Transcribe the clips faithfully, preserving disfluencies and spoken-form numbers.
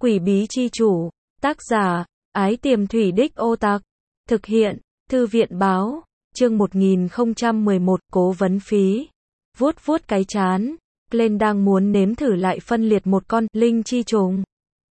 Quỷ bí chi chủ, tác giả, Ái Tiềm Thủy Đích Ô Tặc, thực hiện, Thư viện báo, chương một nghìn không trăm mười một, cố vấn phí, vuốt vuốt cái chán, Glenn đang muốn nếm thử lại phân liệt một con linh chi trùng.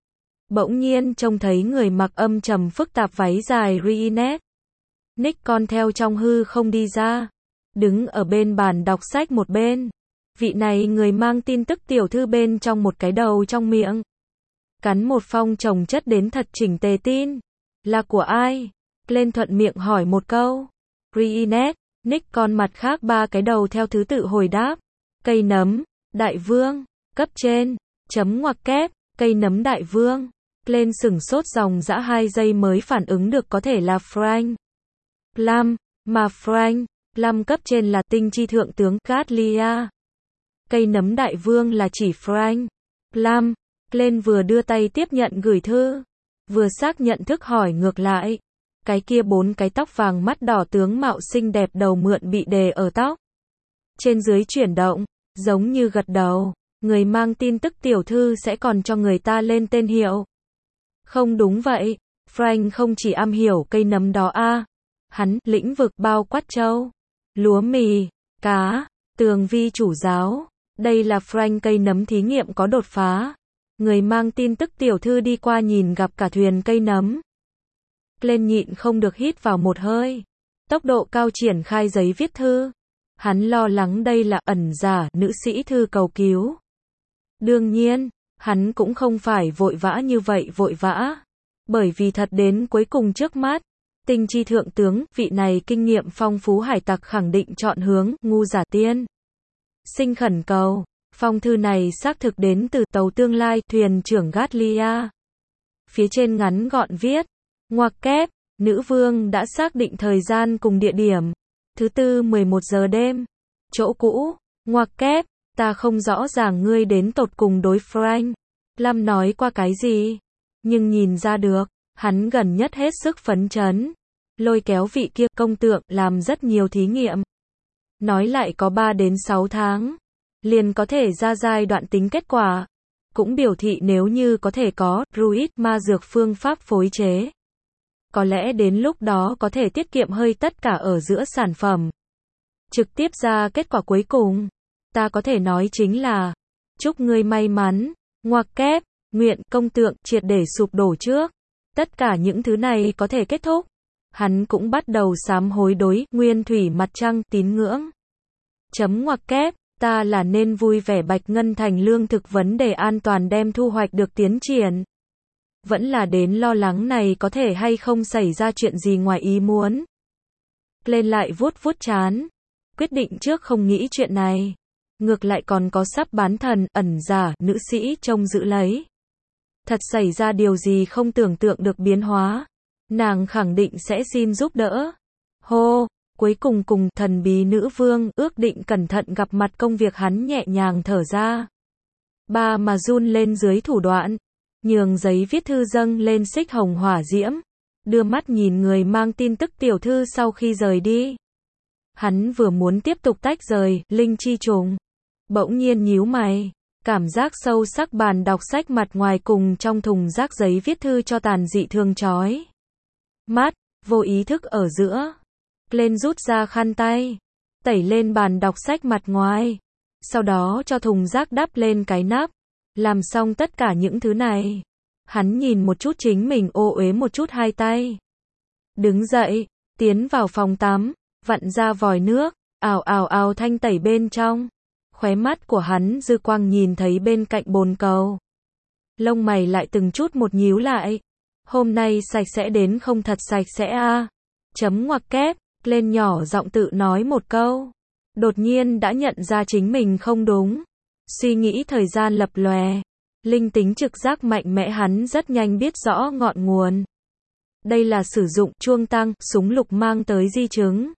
Bỗng nhiên trông thấy người mặc âm trầm phức tạp váy dài Reinette. Nick con theo trong hư không đi ra, đứng ở bên bàn đọc sách một bên. Vị này người mang tin tức tiểu thư bên trong một cái đầu trong miệng. Cắn một phong chồng chất đến thật chỉnh tề tin. Là của ai? Glenn thuận miệng hỏi một câu. Reinette, Nick con mặt khác ba cái đầu theo thứ tự hồi đáp. Cây nấm, đại vương, cấp trên, chấm ngoặc kép, cây nấm đại vương. Glenn sửng sốt dòng dã hai giây mới phản ứng được có thể là Frank Plum, mà Frank Plum cấp trên là tinh chi thượng tướng Gatlia. Cây nấm đại vương là chỉ Frank Plum. Glenn vừa đưa tay tiếp nhận gửi thư, vừa xác nhận thức hỏi ngược lại. Cái kia bốn cái tóc vàng mắt đỏ tướng mạo xinh đẹp đầu mượn bị đè ở tóc. Trên dưới chuyển động, giống như gật đầu. Người mang tin tức tiểu thư sẽ còn cho người ta lên tên hiệu. Không đúng vậy, Frank không chỉ am hiểu cây nấm đó a, à. Hắn, lĩnh vực bao quát châu, lúa mì, cá, tường vi chủ giáo. Đây là Frank cây nấm thí nghiệm có đột phá. Người mang tin tức tiểu thư đi qua nhìn gặp cả thuyền cây nấm. Glenn nhịn không được hít vào một hơi. Tốc độ cao triển khai giấy viết thư. Hắn lo lắng đây là ẩn giả nữ sĩ thư cầu cứu. Đương nhiên, hắn cũng không phải vội vã như vậy vội vã. Bởi vì thật đến cuối cùng trước mắt, tinh chi thượng tướng, vị này kinh nghiệm phong phú hải tặc khẳng định chọn hướng ngu giả tiên. Xin khẩn cầu, phong thư này xác thực đến từ tàu tương lai thuyền trưởng Gatlia. Phía trên ngắn gọn viết, ngoặc kép, nữ vương đã xác định thời gian cùng địa điểm. Thứ tư mười một giờ đêm. Chỗ cũ, ngoặc kép, ta không rõ ràng ngươi đến tột cùng đối Frank Plum nói qua cái gì. Nhưng nhìn ra được, hắn gần nhất hết sức phấn chấn. Lôi kéo vị kia công tượng làm rất nhiều thí nghiệm. Nói lại có ba đến sáu tháng. Liền có thể ra giai đoạn tính kết quả. Cũng biểu thị nếu như có thể có druid ma dược phương pháp phối chế. Có lẽ đến lúc đó có thể tiết kiệm hơi tất cả ở giữa sản phẩm. Trực tiếp ra kết quả cuối cùng. Ta có thể nói chính là, chúc ngươi may mắn, ngoặc kép, nguyện công tượng triệt để sụp đổ trước. Tất cả những thứ này có thể kết thúc. Hắn cũng bắt đầu sám hối đối nguyên thủy mặt trăng tín ngưỡng. Chấm ngoặc kép, ta là nên vui vẻ Bạch Ngân Thành lương thực vấn đề an toàn đem thu hoạch được tiến triển. Vẫn là đến lo lắng này có thể hay không xảy ra chuyện gì ngoài ý muốn. Lên lại vuốt vuốt chán. Quyết định trước không nghĩ chuyện này. Ngược lại còn có sắp bán thần, ẩn giả, nữ sĩ trông giữ lấy. Thật xảy ra điều gì không tưởng tượng được biến hóa. Nàng khẳng định sẽ xin giúp đỡ. Hô, cuối cùng cùng thần bí nữ vương ước định cẩn thận gặp mặt công việc hắn nhẹ nhàng thở ra. Ba mà run lên dưới thủ đoạn. Nhường giấy viết thư dâng lên xích hồng hỏa diễm. Đưa mắt nhìn người mang tin tức tiểu thư sau khi rời đi. Hắn vừa muốn tiếp tục tách rời, linh chi trùng. Bỗng nhiên nhíu mày. Cảm giác sâu sắc bàn đọc sách mặt ngoài cùng trong thùng rác giấy viết thư cho tàn dị thương chói mắt, vô ý thức ở giữa. Glenn rút ra khăn tay. Tẩy lên bàn đọc sách mặt ngoài. Sau đó cho thùng rác đắp lên cái nắp. Làm xong tất cả những thứ này. Hắn nhìn một chút chính mình ô uế một chút hai tay. Đứng dậy, tiến vào phòng tắm, vặn ra vòi nước, ào ào ào thanh tẩy bên trong. Khóe mắt của hắn dư quang nhìn thấy bên cạnh bồn cầu. Lông mày lại từng chút một nhíu lại. Hôm nay sạch sẽ đến không thật sạch sẽ a. À. Chấm ngoặc kép, lên nhỏ giọng tự nói một câu. Đột nhiên đã nhận ra chính mình không đúng. Suy nghĩ thời gian lập lòe. Linh tính trực giác mạnh mẽ hắn rất nhanh biết rõ ngọn nguồn. Đây là sử dụng chuông tăng, súng lục mang tới di chứng.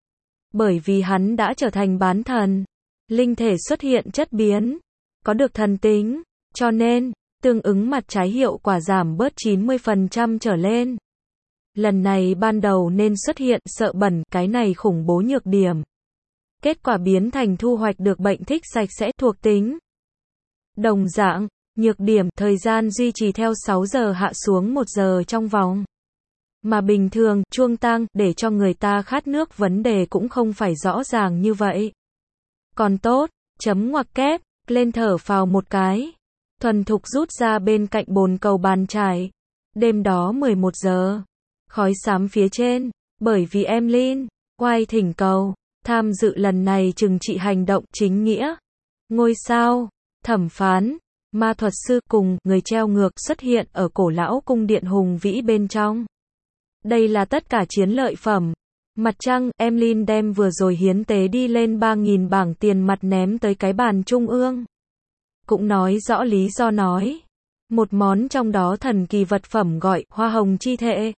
Bởi vì hắn đã trở thành bán thần. Linh thể xuất hiện chất biến. Có được thần tính. Cho nên, tương ứng mặt trái hiệu quả giảm bớt chín mươi phần trăm trở lên. Lần này ban đầu nên xuất hiện sợ bẩn, cái này khủng bố nhược điểm. Kết quả biến thành thu hoạch được bệnh thích sạch sẽ thuộc tính. Đồng dạng, Nhược điểm, thời gian duy trì theo sáu giờ hạ xuống một giờ trong vòng. Mà bình thường, chuông tang, để cho người ta khát nước vấn đề cũng không phải rõ ràng như vậy. Còn tốt, chấm ngoặc kép, lên thở phào một cái. Thuần thục rút ra bên cạnh bồn cầu bàn chải. Đêm đó mười một giờ. Khói xám phía trên, bởi vì em Lin, White thỉnh cầu, tham dự lần này trừng trị hành động chính nghĩa. Ngôi sao, thẩm phán, ma thuật sư cùng người treo ngược xuất hiện ở cổ lão cung điện hùng vĩ bên trong. Đây là tất cả chiến lợi phẩm. Mặt trăng, Emlyn đem vừa rồi hiến tế đi lên ba nghìn bảng tiền mặt ném tới cái bàn trung ương. Cũng nói rõ lý do nói. Một món trong đó thần kỳ vật phẩm gọi hoa hồng chi thệ.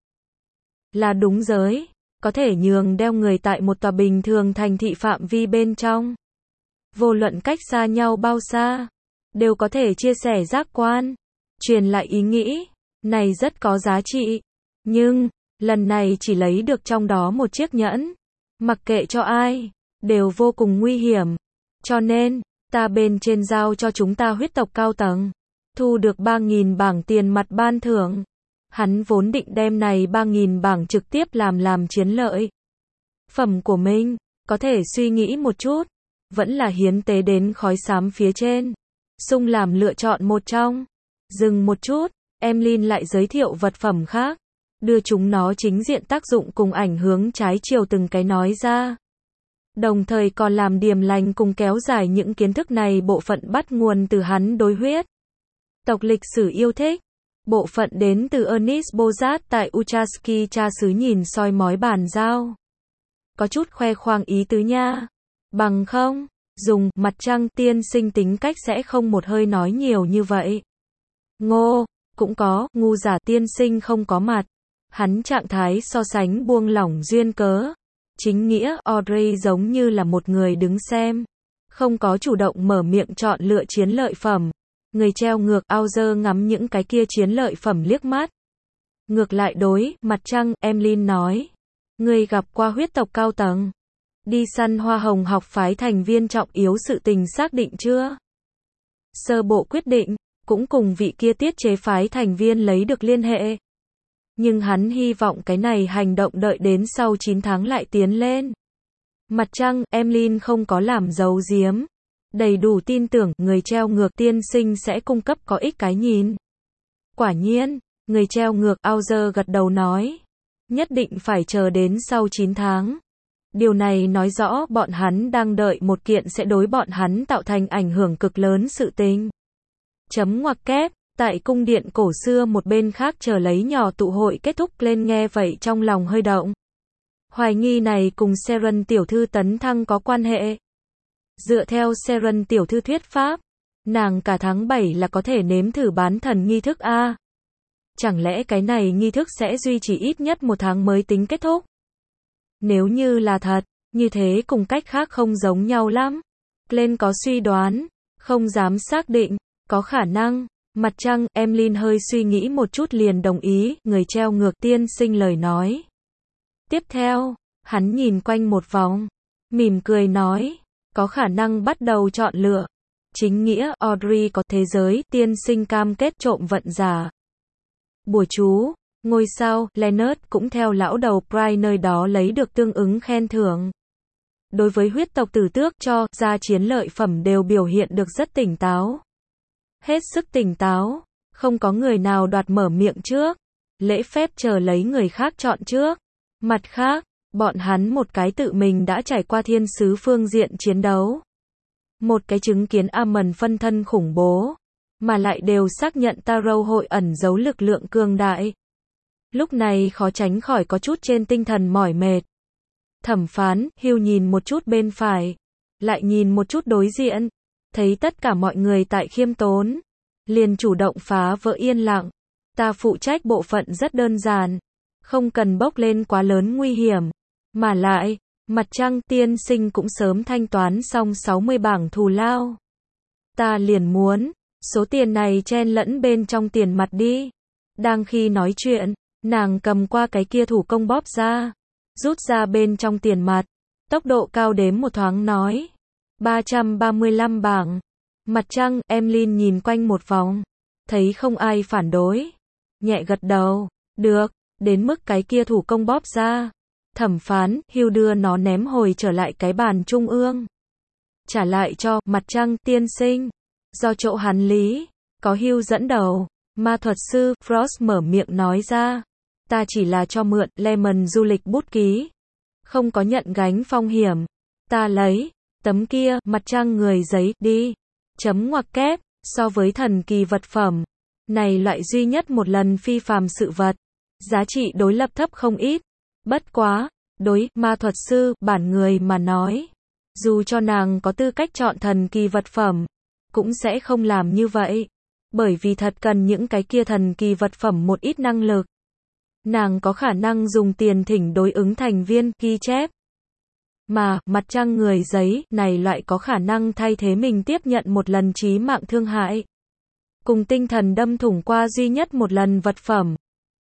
Là đúng giới. Có thể nhường đeo người tại một tòa bình thường thành thị phạm vi bên trong. Vô luận cách xa nhau bao xa. Đều có thể chia sẻ giác quan. Truyền lại ý nghĩ. Này rất có giá trị. Nhưng, lần này chỉ lấy được trong đó một chiếc nhẫn. Mặc kệ cho ai, đều vô cùng nguy hiểm. Cho nên, ta bên trên giao cho chúng ta huyết tộc cao tầng. Thu được ba nghìn bảng tiền mặt ban thưởng. Hắn vốn định đem này ba nghìn bảng trực tiếp làm làm chiến lợi phẩm của mình. Có thể suy nghĩ một chút. Vẫn là hiến tế đến khói xám phía trên. Sung làm lựa chọn một trong. Dừng một chút, Emlyn lại giới thiệu vật phẩm khác. Đưa chúng nó chính diện tác dụng cùng ảnh hướng trái chiều từng cái nói ra. Đồng thời còn làm điểm lành cùng kéo dài những kiến thức này bộ phận bắt nguồn từ hắn đối huyết tộc lịch sử yêu thích. Bộ phận đến từ Ernest Bozat tại Uchaski cha xứ nhìn soi mói bàn giao. Có chút khoe khoang ý tứ nha. Bằng không, dùng mặt trăng tiên sinh tính cách sẽ không một hơi nói nhiều như vậy. Ngô, cũng có, ngu giả tiên sinh không có mặt. Hắn trạng thái so sánh buông lỏng duyên cớ. Chính nghĩa, Audrey giống như là một người đứng xem. Không có chủ động mở miệng chọn lựa chiến lợi phẩm. Người treo ngược, Auger ngắm những cái kia chiến lợi phẩm liếc mắt. Ngược lại đối, mặt trăng, Emlyn nói. Người gặp qua huyết tộc cao tầng. Đi săn hoa hồng học phái thành viên trọng yếu sự tình xác định chưa? Sơ bộ quyết định, cũng cùng vị kia tiết chế phái thành viên lấy được liên hệ. Nhưng hắn hy vọng cái này hành động đợi đến sau chín tháng lại tiến lên. Mặt trăng, Emlyn không có làm giấu giếm. Đầy đủ tin tưởng, người treo ngược tiên sinh sẽ cung cấp có ích cái nhìn. Quả nhiên, người treo ngược, Auger gật đầu nói. Nhất định phải chờ đến sau chín tháng. Điều này nói rõ bọn hắn đang đợi một kiện sẽ đối bọn hắn tạo thành ảnh hưởng cực lớn sự tình. Chấm ngoặc kép. Tại cung điện cổ xưa một bên khác chờ lấy nhỏ tụ hội kết thúc lên nghe vậy trong lòng hơi động. Hoài nghi này cùng Seren tiểu thư tấn thăng có quan hệ. Dựa theo Seren tiểu thư thuyết pháp, nàng cả tháng bảy là có thể nếm thử bán thần nghi thức A. Chẳng lẽ cái này nghi thức sẽ duy trì ít nhất một tháng mới tính kết thúc? Nếu như là thật, như thế cùng cách khác không giống nhau lắm. Lên có suy đoán, không dám xác định, có khả năng. Mặt trăng, Emlyn hơi suy nghĩ một chút liền đồng ý, người treo ngược tiên sinh lời nói. Tiếp theo, hắn nhìn quanh một vòng, mỉm cười nói, có khả năng bắt đầu chọn lựa. Chính nghĩa, Audrey có thế giới, tiên sinh cam kết trộm vận giả. Bùa chú, ngôi sao, Leonard cũng theo lão đầu Pride nơi đó lấy được tương ứng khen thưởng. Đối với huyết tộc tử tước cho ra chiến lợi phẩm đều biểu hiện được rất tỉnh táo. Hết sức tỉnh táo, không có người nào đoạt mở miệng trước. Lễ phép chờ lấy người khác chọn trước. Mặt khác, bọn hắn một cái tự mình đã trải qua thiên sứ phương diện chiến đấu. Một cái chứng kiến Amon phân thân khủng bố. Mà lại đều xác nhận Tarot hội ẩn giấu lực lượng cường đại. Lúc này khó tránh khỏi có chút trên tinh thần mỏi mệt. Thẩm phán, Hugh nhìn một chút bên phải. Lại nhìn một chút đối diện. Thấy tất cả mọi người tại khiêm tốn. Liền chủ động phá vỡ yên lặng. Ta phụ trách bộ phận rất đơn giản. Không cần bốc lên quá lớn nguy hiểm. Mà lại, mặt trăng tiên sinh cũng sớm thanh toán xong sáu mươi bảng thù lao. Ta liền muốn, số tiền này chen lẫn bên trong tiền mặt đi. Đang khi nói chuyện, nàng cầm qua cái kia thủ công bóp ra. Rút ra bên trong tiền mặt. Tốc độ cao đếm một thoáng nói. ba trăm ba mươi lăm bảng. Mặt trăng, Emlyn nhìn quanh một vòng. Thấy không ai phản đối. Nhẹ gật đầu. Được, đến mức cái kia thủ công bóp ra. Thẩm phán, Hugh đưa nó ném hồi trở lại cái bàn trung ương. Trả lại cho, mặt trăng, tiên sinh. Do chỗ hắn lý. Có Hugh dẫn đầu. Ma thuật sư, Frost mở miệng nói ra. Ta chỉ là cho mượn, Lemon du lịch bút ký. Không có nhận gánh phong hiểm. Ta lấy. Tấm kia, mặt trăng người giấy, đi. Chấm ngoặc kép. So với thần kỳ vật phẩm. Này loại duy nhất một lần phi phàm sự vật. Giá trị đối lập thấp không ít. Bất quá. Đối, ma thuật sư, bản người mà nói. Dù cho nàng có tư cách chọn thần kỳ vật phẩm. Cũng sẽ không làm như vậy. Bởi vì thật cần những cái kia thần kỳ vật phẩm một ít năng lực. Nàng có khả năng dùng tiền thỉnh đối ứng thành viên, ghi chép. Mà, mặt trăng người giấy, này loại có khả năng thay thế mình tiếp nhận một lần chí mạng thương hại. Cùng tinh thần đâm thủng qua duy nhất một lần vật phẩm.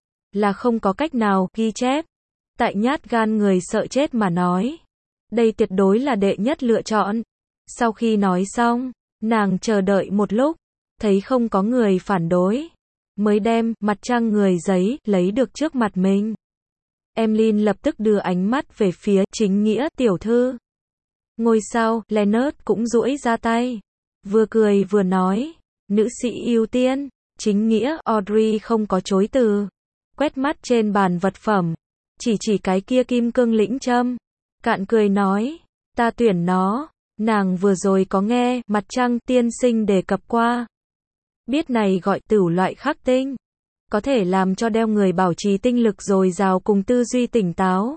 Là không có cách nào, ghi chép. Tại nhát gan người sợ chết mà nói. Đây tuyệt đối là đệ nhất lựa chọn. Sau khi nói xong, nàng chờ đợi một lúc. Thấy không có người phản đối. Mới đem, mặt trăng người giấy, lấy được trước mặt mình. Emlyn lập tức đưa ánh mắt về phía, chính nghĩa, tiểu thư. Ngôi sao, Leonard cũng duỗi ra tay. Vừa cười vừa nói. Nữ sĩ ưu tiên. Chính nghĩa, Audrey không có chối từ. Quét mắt trên bàn vật phẩm. Chỉ chỉ cái kia kim cương lĩnh châm. Cạn cười nói. Ta tuyển nó. Nàng vừa rồi có nghe, mặt trăng, tiên sinh đề cập qua. Biết này gọi tửu loại khắc tinh. Có thể làm cho đeo người bảo trì tinh lực dồi dào cùng tư duy tỉnh táo.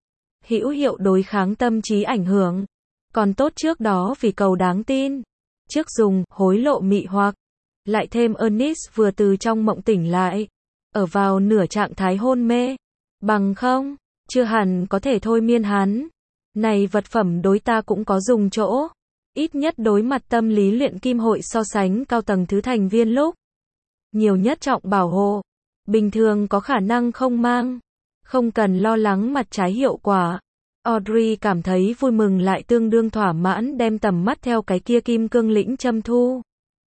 Hữu hiệu đối kháng tâm trí ảnh hưởng. Còn tốt trước đó vì cầu đáng tin. Trước dùng, hối lộ mị hoặc. Lại thêm Ernest vừa từ trong mộng tỉnh lại. Ở vào nửa trạng thái hôn mê. Bằng không, chưa hẳn có thể thôi miên hắn. Này vật phẩm đối ta cũng có dùng chỗ. Ít nhất đối mặt tâm lý luyện kim hội so sánh cao tầng thứ thành viên lúc. Nhiều nhất trọng bảo hộ. Bình thường có khả năng không mang. Không cần lo lắng mặt trái hiệu quả. Audrey cảm thấy vui mừng lại tương đương thỏa mãn đem tầm mắt theo cái kia kim cương lĩnh châm thu.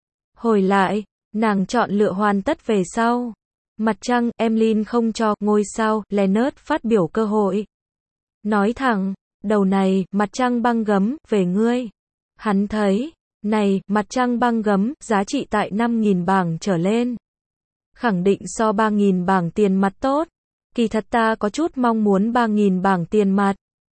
Hồi lại, nàng chọn lựa hoàn tất về sau. Mặt trăng, Emlyn không cho, ngôi sao, Leonard phát biểu cơ hội. Nói thẳng, đầu này, mặt trăng băng gấm, về ngươi. Hắn thấy, này, mặt trăng băng gấm, giá trị tại năm nghìn bảng trở lên. Khẳng định so ba nghìn bảng tiền mặt tốt. Kỳ thật ta có chút mong muốn ba nghìn bảng tiền mặt.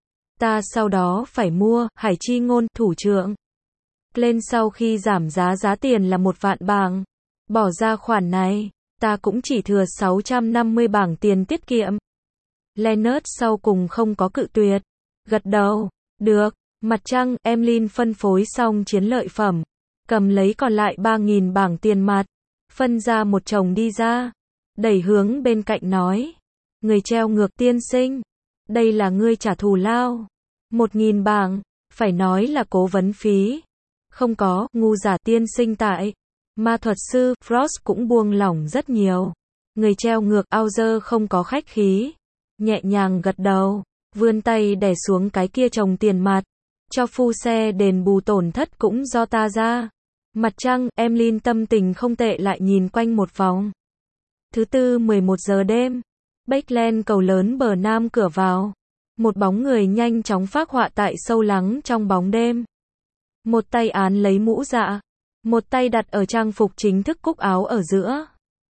Ta sau đó phải mua, Hải Chi Ngôn, thủ trưởng. Lên sau khi giảm giá giá tiền là một vạn bảng. Bỏ ra khoản này, ta cũng chỉ thừa sáu trăm năm mươi bảng tiền tiết kiệm. Leonard sau cùng không có cự tuyệt. Gật đầu, được. Mặt trăng, Emlyn phân phối xong chiến lợi phẩm. Cầm lấy còn lại ba nghìn bảng tiền mặt. Phân ra một chồng đi ra. Đẩy hướng bên cạnh nói. Người treo ngược tiên sinh. Đây là ngươi trả thù lao. Một nghìn bảng. Phải nói là cố vấn phí. Không có, ngu giả tiên sinh tại. Ma thuật sư, Frost cũng buông lỏng rất nhiều. Người treo ngược, Auger không có khách khí. Nhẹ nhàng gật đầu. Vươn tay đè xuống cái kia chồng tiền mặt. Cho phu xe đền bù tổn thất cũng do ta ra. Mặt trăng, Emlyn tâm tình không tệ lại nhìn quanh một vòng. Thứ tư mười một giờ đêm. Bakeland cầu lớn bờ nam cửa vào. Một bóng người nhanh chóng phác họa tại sâu lắng trong bóng đêm. Một tay án lấy mũ dạ. Một tay đặt ở trang phục chính thức cúc áo ở giữa.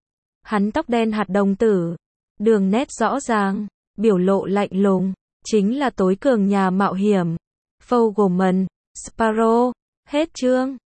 Hắn tóc đen hạt đồng tử. Đường nét rõ ràng. Biểu lộ lạnh lùng. Chính là tối cường nhà mạo hiểm. Fogelman, Sparrow. Hết chương.